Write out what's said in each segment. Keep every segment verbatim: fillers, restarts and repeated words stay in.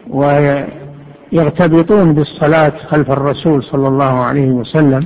ويرتبطون بالصلاة خلف الرسول صلى الله عليه وسلم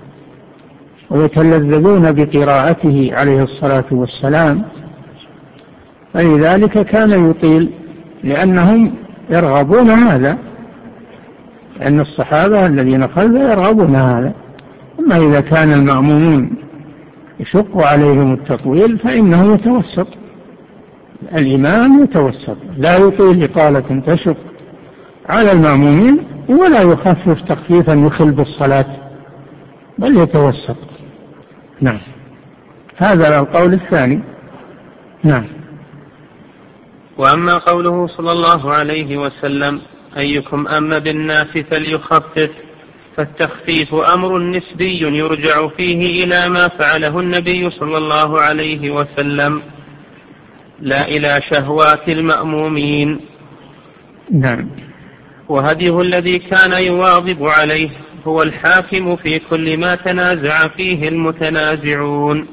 ويتلذذون بقراءته عليه الصلاة والسلام، فلذلك كان يطيل لأنهم يرغبون هذا، لأن الصحابة الذين خلفه يرغبون هذا. أما إذا كان المأمومون يشق عليهم التطويل فإنه يتوسط، الإمام يتوسط، لا يطيل إطالة تشق على المأمومين ولا يخفف تخفيفا يخل بالصلاة، بل يتوسط. نعم، هذا القول الثاني. نعم. وأما قوله صلى الله عليه وسلم أيكم أم بالناس فليخفف، فالتخفيف أمر نسبي يرجع فيه إلى ما فعله النبي صلى الله عليه وسلم لا إلى شهوات المأمومين. نعم. وهديه الذي كان يواظب عليه هو الحاكم في كل ما تنازع فيه المتنازعون.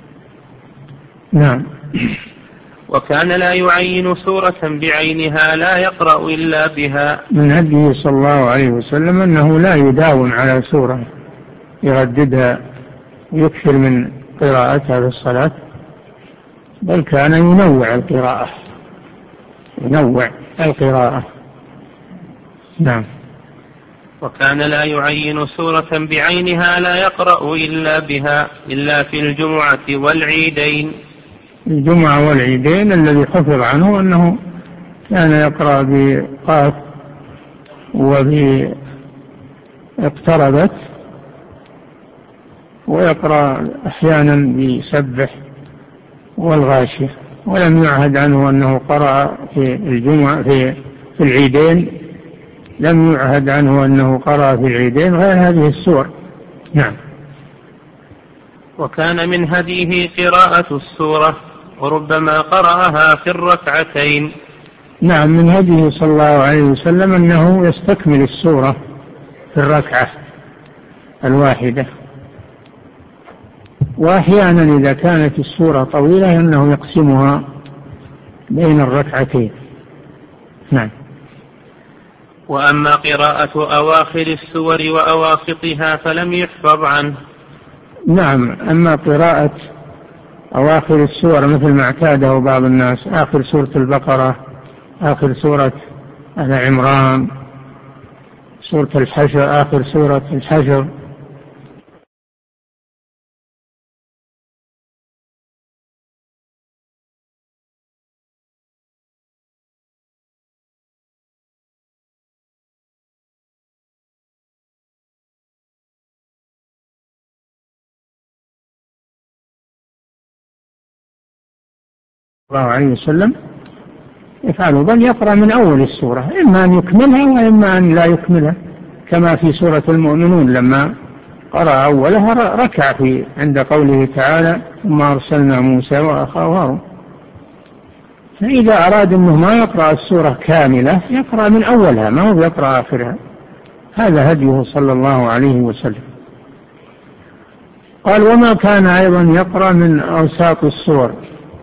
نعم. وكان لا يعين سورة بعينها لا يقرأ إلا بها. من هديه صلى الله عليه وسلم أنه لا يداوم على سورة يرددها ويكثر من قراءتها في الصلاة، بل كان ينوع القراءة ينوع القراءة. نعم. وكان لا يعين سورة بعينها لا يقرأ إلا بها إلا في الجمعة والعيدين. الجمعة والعيدين الذي حفظ عنه أنه كان يقرأ بقاف وباقتربت، ويقرأ أحيانا بسبح والغاشية، ولم يعهد عنه أنه قرأ في الجمعة في, في العيدين لم يعهد عنه أنه قرأ في العيدين غير هذه السور. نعم. وكان من هديه قراءة السورة وربما قرأها في الركعتين. نعم، من هديه صلى الله عليه وسلم أنه يستكمل السورة في الركعة الواحدة، وأحيانا إذا كانت السورة طويلة أنه يقسمها بين الركعتين. نعم. وأما قراءة أواخر السور وأواسطها فلم يحفظ عنه. نعم، أما قراءة أواخر السور مثل ما اعتاده بعض الناس، آخر سورة البقرة، آخر سورة آل عمران، سورة الحشر، آخر سورة الحشر، الله عليه وسلم يفعله، بل يقرأ من أول السورة، إما أن يكملها وإما أن لا يكملها، كما في سورة المؤمنون لما قرأ أولها ركع في عند قوله تعالى ثم أرسلنا موسى وأخاه هارون. فإذا أراد أنه ما يقرأ السورة كاملة يقرأ من أولها، ما هو يقرأ آخرها. هذا هديه صلى الله عليه وسلم. قال وما كان أيضا يقرأ من أوساط السور،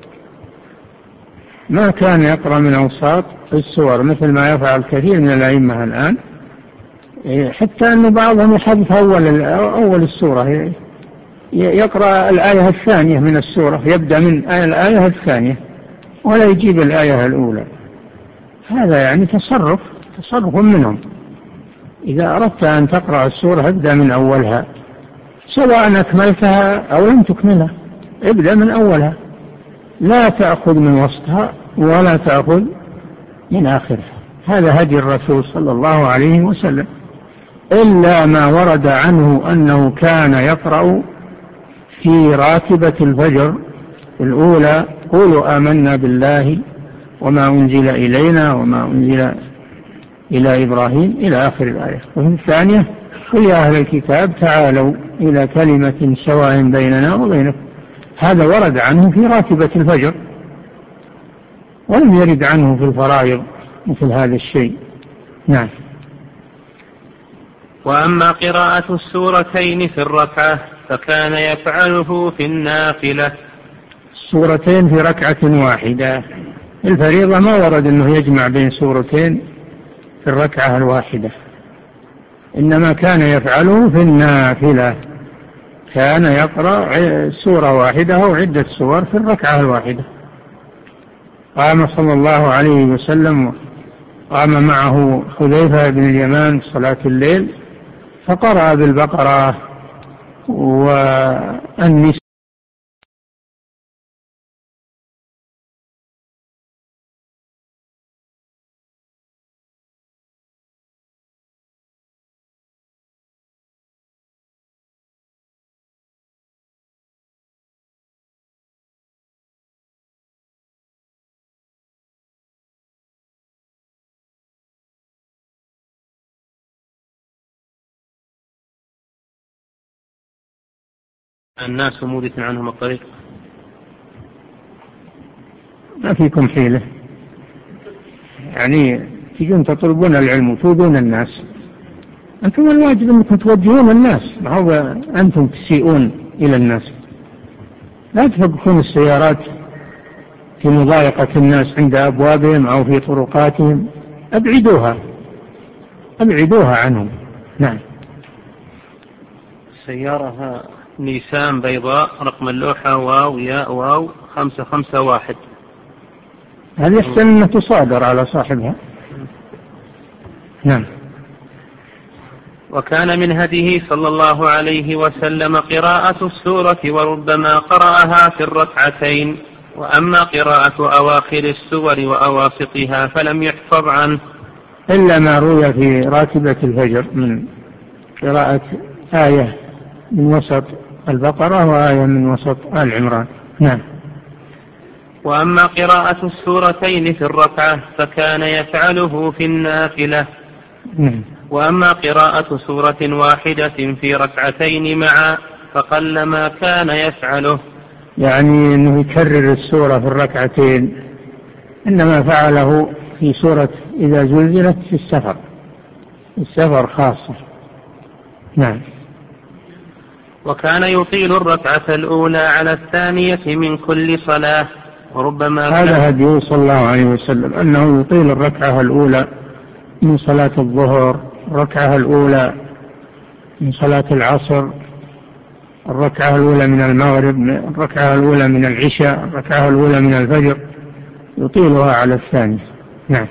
ما كان يقرأ من أوساط السور مثل ما يفعل كثير من الأئمة الآن، حتى أن بعضهم يحذف أول أول السورة، يقرأ الآية الثانية من السورة، يبدأ من الآية الثانية ولا يجيب الآية الأولى. هذا يعني تصرف تصرف منهم. إذا أردت أن تقرأ السورة ابدأ من أولها، سواء أكملتها أو لم تكملها، ابدأ من أولها، لا تأخذ من وسطها ولا تأخذ من آخرها. هذا هدي الرسول صلى الله عليه وسلم، إلا ما ورد عنه أنه كان يقرأ في راتبة الفجر الأولى قولوا آمنا بالله وما أنزل إلينا وما أنزل إلى إبراهيم إلى آخر الآية، وفي الثانية قل يا أهل الكتاب تعالوا إلى كلمة سواء بيننا وبينكم. هذا ورد عنه في راتبة الفجر، ولم يرد عنه في الفرائض مثل هذا الشيء. نعم. وأما قراءة السورتين في الركعة فكان يفعله في النافلة. السورتين في ركعة واحدة، الفريضة ما ورد أنه يجمع بين سورتين في الركعة الواحدة، إنما كان يفعله في النافلة، كان يقرأ سورة واحدة أو عدة سور في الركعة الواحدة. قام صلى الله عليه وسلم، قام معه حذيفة بن اليمان صلاة الليل فقرأ بالبقرة والنساء. الناس مورث عنهم الطريق. ما فيكم حيلة، يعني تجون تطلبون العلم وتودون الناس، أنتم الواجب أنكم توجهون الناس، ما هو أنتم تسيئون إلى الناس. لا توقفون السيارات في مضايقة الناس عند أبوابهم أو في طرقاتهم، أبعدوها أبعدوها عنهم. نعم. سيارة نيسان بيضاء، رقم اللوحة واو ياء واو خمسة خمسة واحد. هذه يحسن أنها تصادر على صاحبها. نعم. وكان من هديه صلى الله عليه وسلم قراءة السورة، وربما قرأها في الركعتين، وأما قراءة أواخر السور وأواسطها فلم يحفظ عنه إلا ما روي في راتبة الفجر من قراءة آية من وسط البقرة وآية من وسط آل عمران. نعم. وأما قراءة السورتين في الركعة فكان يفعله في النافلة. نعم. وأما قراءة سورة واحدة في ركعتين معا فقل ما كان يفعله، يعني أنه يكرر السورة في الركعتين، إنما فعله في سورة إذا زلزلت في السفر، السفر خاصة. نعم. وكان يطيل الركعة الأولى على الثانية من كل صلاة، وربما هذا هديه صلى الله عليه وسلم، أنه يطيل الركعة الأولى من صلاة الظهر، الركعة الأولى من صلاة العصر، الركعة الأولى من المغرب، الركعة الأولى من العشاء، الركعة الأولى من الفجر، يطيلها على الثانية. نعم.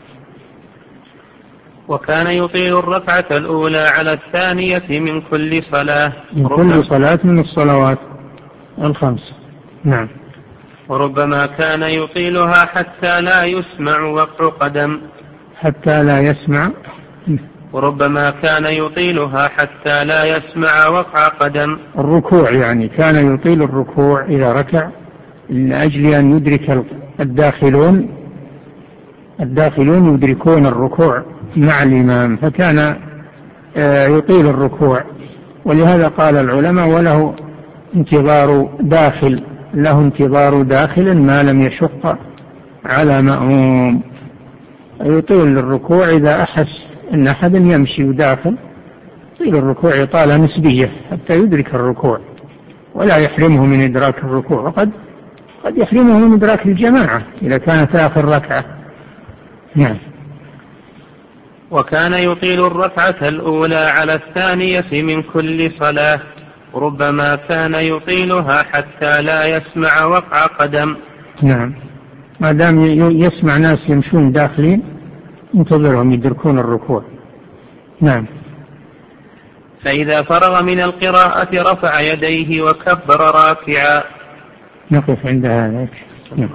وكان يطيل الركعة الأولى على الثانية من كل صلاة، من كل صلاة من الصلوات الخمس. نعم. وربما كان يطيلها حتى لا يسمع وقع قدم. حتى لا يسمع وربما كان يطيلها حتى لا يسمع وقع قدم. الركوع، يعني كان يطيل الركوع إذا ركع من أجل أن يدرك الداخلون الداخلون يدركون الركوع مع الإمام، فكان يطيل الركوع. ولهذا قال العلماء وله انتظار داخل، له انتظار داخل ما لم يشق على مأموم. يطيل الركوع إذا أحس أن أحد يمشي داخل، يطيل الركوع إطالة نسبية حتى يدرك الركوع ولا يحرمه من إدراك الركوع، وقد قد يحرمه من إدراك الجماعة إذا كانت آخر ركعة. نعم. وكان يطيل الركعة الأولى على الثانية من كل صلاة، ربما كان يطيلها حتى لا يسمع وقع قدم. نعم. ما دام يسمع ناس يمشون داخلين انتظرهم يدركون الركوع. نعم. فإذا فرغ من القراءة رفع يديه وكبر راكعا. نقف عند هذا. نعم.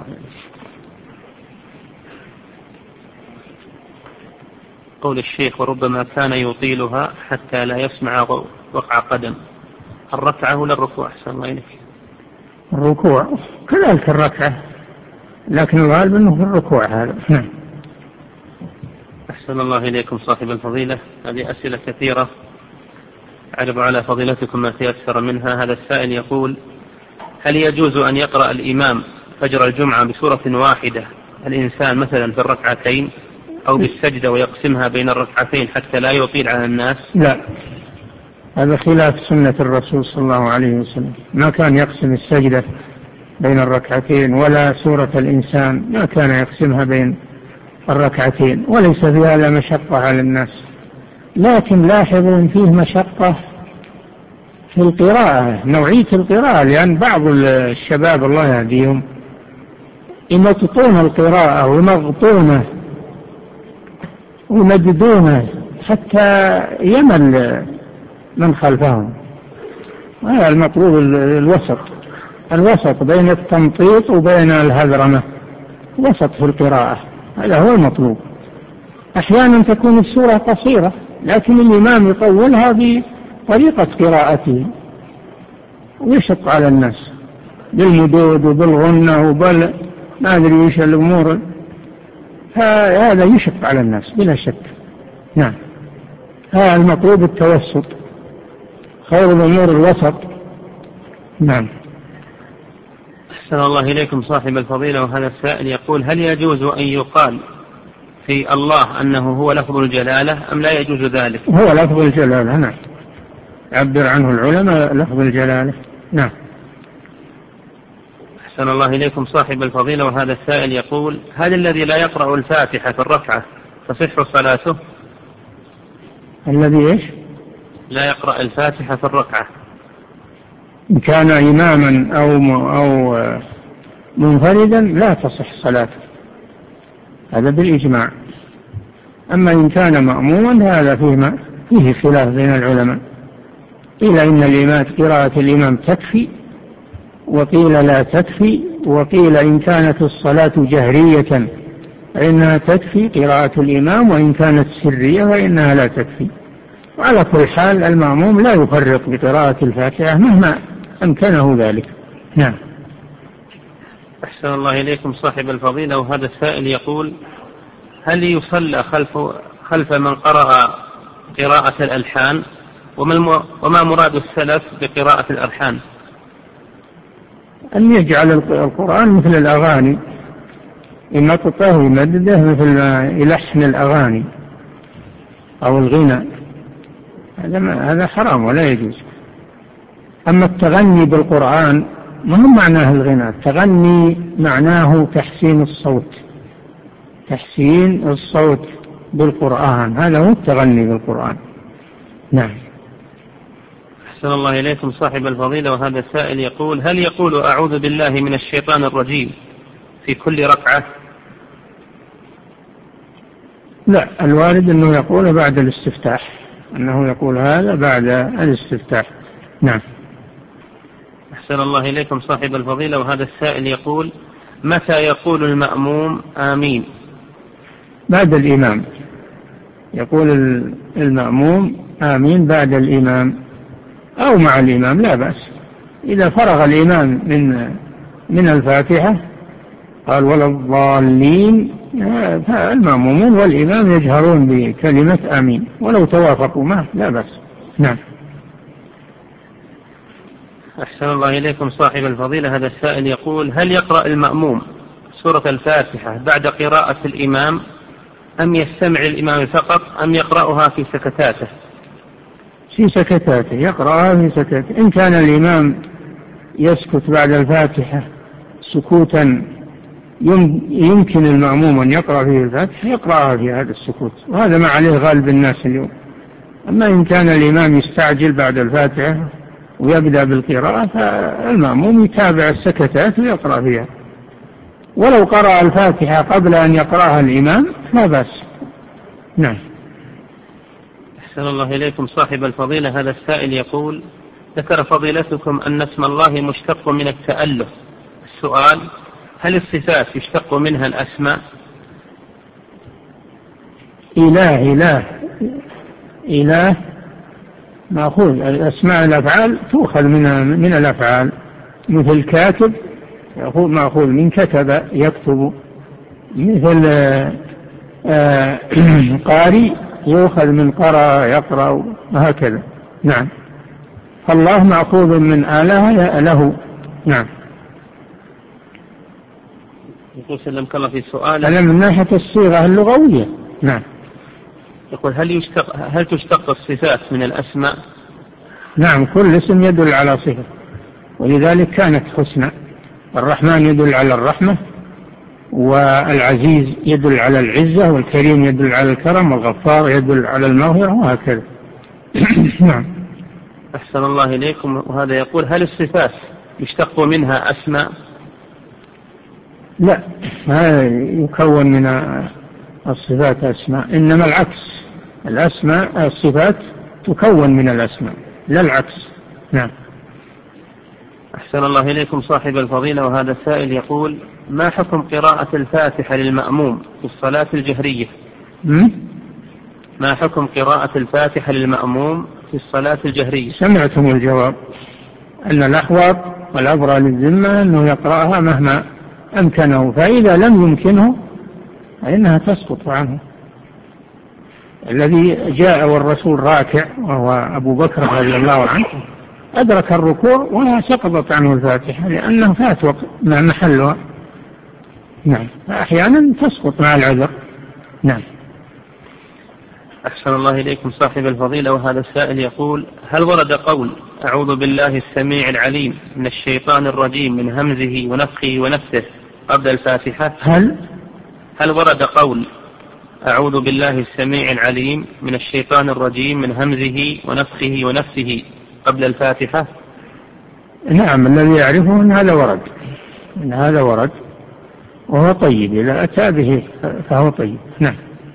قول الشيخ وربما كان يطيلها حتى لا يسمع وقع قدم، الركعة ولا الركوع؟ أحسن الله إليك. الركوع كذلك الركعة، لكن الغالب أنه في الركوع هذا. نعم. أحسن الله إليكم صاحب الفضيلة. هذه أسئلة كثيرة أعرض على فضيلتكم ما تيسر منها. هذا السائل يقول: هل يجوز أن يقرأ الإمام فجر الجمعة بسورة واحدة الإنسان مثلا في الركعتين أو بالسجدة ويقسمها بين الركعتين حتى لا يطيل على الناس؟ لا، هذا خلاف سنة الرسول صلى الله عليه وسلم، ما كان يقسم السجدة بين الركعتين، ولا سورة الإنسان ما كان يقسمها بين الركعتين وليس فيها لا مشقة على الناس، لكن لاحظوا إن فيه مشقة في القراءة، نوعية القراءة، لأن بعض الشباب الله يهديهم يمططون القراءة ويمغطونه ويمددونه حتى يمل من خلفهم. هذا المطلوب الوسط، الوسط بين التمطيط وبين الهذرمة، وسط في القراءة، هذا هو المطلوب. أحيانا تكون السورة قصيرة لكن الإمام يطولها بطريقة قراءته ويشق على الناس بالمدود وبالغنة وبال ما أدري وش الأمور، هذا يشق على الناس بلا شك. نعم، هذا المطلوب التوسط، خير الأمور الوسط. نعم. أحسن الله إليكم صاحب الفضيلة، وهذا السائل يقول: هل يجوز أن يقال في الله أنه هو لفظ الجلالة أم لا يجوز ذلك؟ هو لفظ الجلالة، نعم، عبر عنه العلماء لفظ الجلالة. نعم. أحسن الله إليكم صاحب الفضيلة، وهذا السائل يقول: هل الذي لا يقرأ الفاتحة في الركعة تصح صلاته؟ الذي إيش؟ لا يقرأ الفاتحة في الركعة، إن كان إماما أو أو منفردا لا تصح صلاته، هذا بالإجماع. أما إن كان مأموما هذا فيه فيه خلاف بين العلماء، قيل إن الإمام قراءة الإمام تكفي، وقيل لا تكفي، وقيل إن كانت الصلاة جهرية فإنها تكفي قراءة الإمام، وإن كانت سرية فإنها لا تكفي. وعلى كل حال المأموم لا يفرق بقراءة الفاتحة مهما أمكنه ذلك. نعم. أحسن الله إليكم صاحب الفضيلة، وهذا السائل يقول: هل يصلى خلف خلف من قرأ قراءة الألحان؟ وما مراد السلف بقراءة الألحان؟ أن يجعل القرآن مثل الأغاني، يمططه ويمدده مثل ما يلحن الأغاني أو الغنى، هذا هذا حرام ولا يجوز. أما التغني بالقرآن ما هو معناه الغنى، التغني معناه تحسين الصوت، تحسين الصوت بالقرآن، هذا هو التغني بالقرآن. نعم. أحسن الله إليكم صاحب الفضيلة، وهذا السائل يقول: هل يقول أعوذ بالله من الشيطان الرجيم في كل ركعة؟ لا، الوارد أنه يقول بعد الاستفتاح، أنه يقول هذا بعد الاستفتاح. نعم. أحسن الله إليكم صاحب الفضيلة، وهذا السائل يقول: متى يقول المأموم آمين؟ بعد الإمام، يقول المأموم آمين بعد الإمام أو مع الإمام لا بأس. إذا فرغ الإمام من من الفاتحة قال ولا الضالين، فالمأمومون والإمام يجهرون بكلمة آمين ولو توافقوا معه لا بأس. نعم. أحسن الله إليكم صاحب الفضيلة، هذا السائل يقول: هل يقرأ المأموم سورة الفاتحة بعد قراءة الإمام أم يستمع الإمام فقط أم يقرأها في سكتاته؟ في سكتاته، يقرأها في سكتاته. إن كان الإمام يسكت بعد الفاتحة سكوتا يمكن المأموم أن يقرأ فيه الفاتحة يقرأها في هذا السكوت، وهذا ما عليه غالب الناس اليوم. أما إن كان الإمام يستعجل بعد الفاتحة ويبدأ بالقراءة فالمأموم يتابع السكتات ويقرأ فيها، ولو قرأ الفاتحة قبل أن يقرأها الإمام لا بأس. نعم. أحسن الله إليكم صاحب الفضيلة، هذا السائل يقول: ذكر فضيلتكم أن اسم الله مشتق من التأله، السؤال: هل الصفات يشتق منها الأسماء؟ إله إله إله مأخوذ، الأسماء الأفعال تؤخذ من من الأفعال، مثل كاتب مأخوذ من كتب يكتب، مثل آه قارئ يؤخذ من قرأ يقرأ، وهكذا. نعم. فالله مأخوذ من آله له. نعم. يقول سلمك الله في سؤال هذا من ناحية الصيغة اللغوية. نعم. يقول: هل يشتق هل تشتق الصفات من الأسماء؟ نعم، كل اسم يدل على صفة، ولذلك كانت حسنى. الرحمن يدل على الرحمة، والعزيز يدل على العزة، والكريم يدل على الكرم، والغفار يدل على المغفرة، وهكذا. نعم. أحسن الله إليكم. وهذا يقول: هل الصفات يشتق منها أسماء؟ لا، ما يكون من الصفات أسماء، إنما العكس، الأسماء الصفات تكون من الأسماء، لا العكس. نعم. أحسن الله إليكم صاحب الفضيلة. وهذا السائل يقول: ما حكم قراءة الفاتحة للمأموم في الصلاة الجهرية؟ م? ما حكم قراءة الفاتحة للمأموم في الصلاة الجهرية؟ سمعتم الجواب، أن الأحوط والأبرى للذمة أنه يقرأها مهما أمكنه، فإذا لم يمكنه فإنها تسقط عنه. الذي جاء والرسول راكع وهو أبو بكر رضي الله عنه أدرك الركوع وسقطت عنه الفاتحة لأنه فات وقت مع محلها. نعم. فأحيانا تسقط مع العذر. نعم. أحسن الله إليكم صاحب الفضيلة. وهذا السائل يقول: هل ورد قول أعوذ بالله السميع العليم من الشيطان الرجيم من همزه ونفخه ونفثه قبل الفاتحة؟ هل هل ورد قول أعوذ بالله السميع العليم من الشيطان الرجيم من همزه ونفخه ونفثه قبل الفاتحة؟ نعم، الذي يعرفه أن هذا ورد، أن هذا ورد وهو طيب، إذا أتى به فهو طيب. نعم.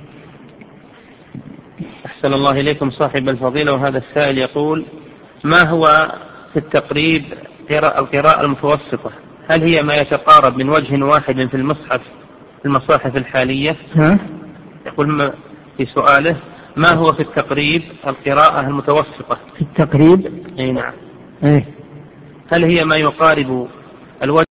أحسن الله إليكم صاحب الفضيلة. وهذا السائل يقول: ما هو في التقريب القراءة المتوسطة؟ هل هي ما يتقارب من وجه واحد في المصحف في المصاحف الحالية؟ ها؟ يقول في سؤاله: ما هو في التقريب القراءة المتوسطة؟ في التقريب؟ أي نعم. إيه؟ هل هي ما يقارب الوجه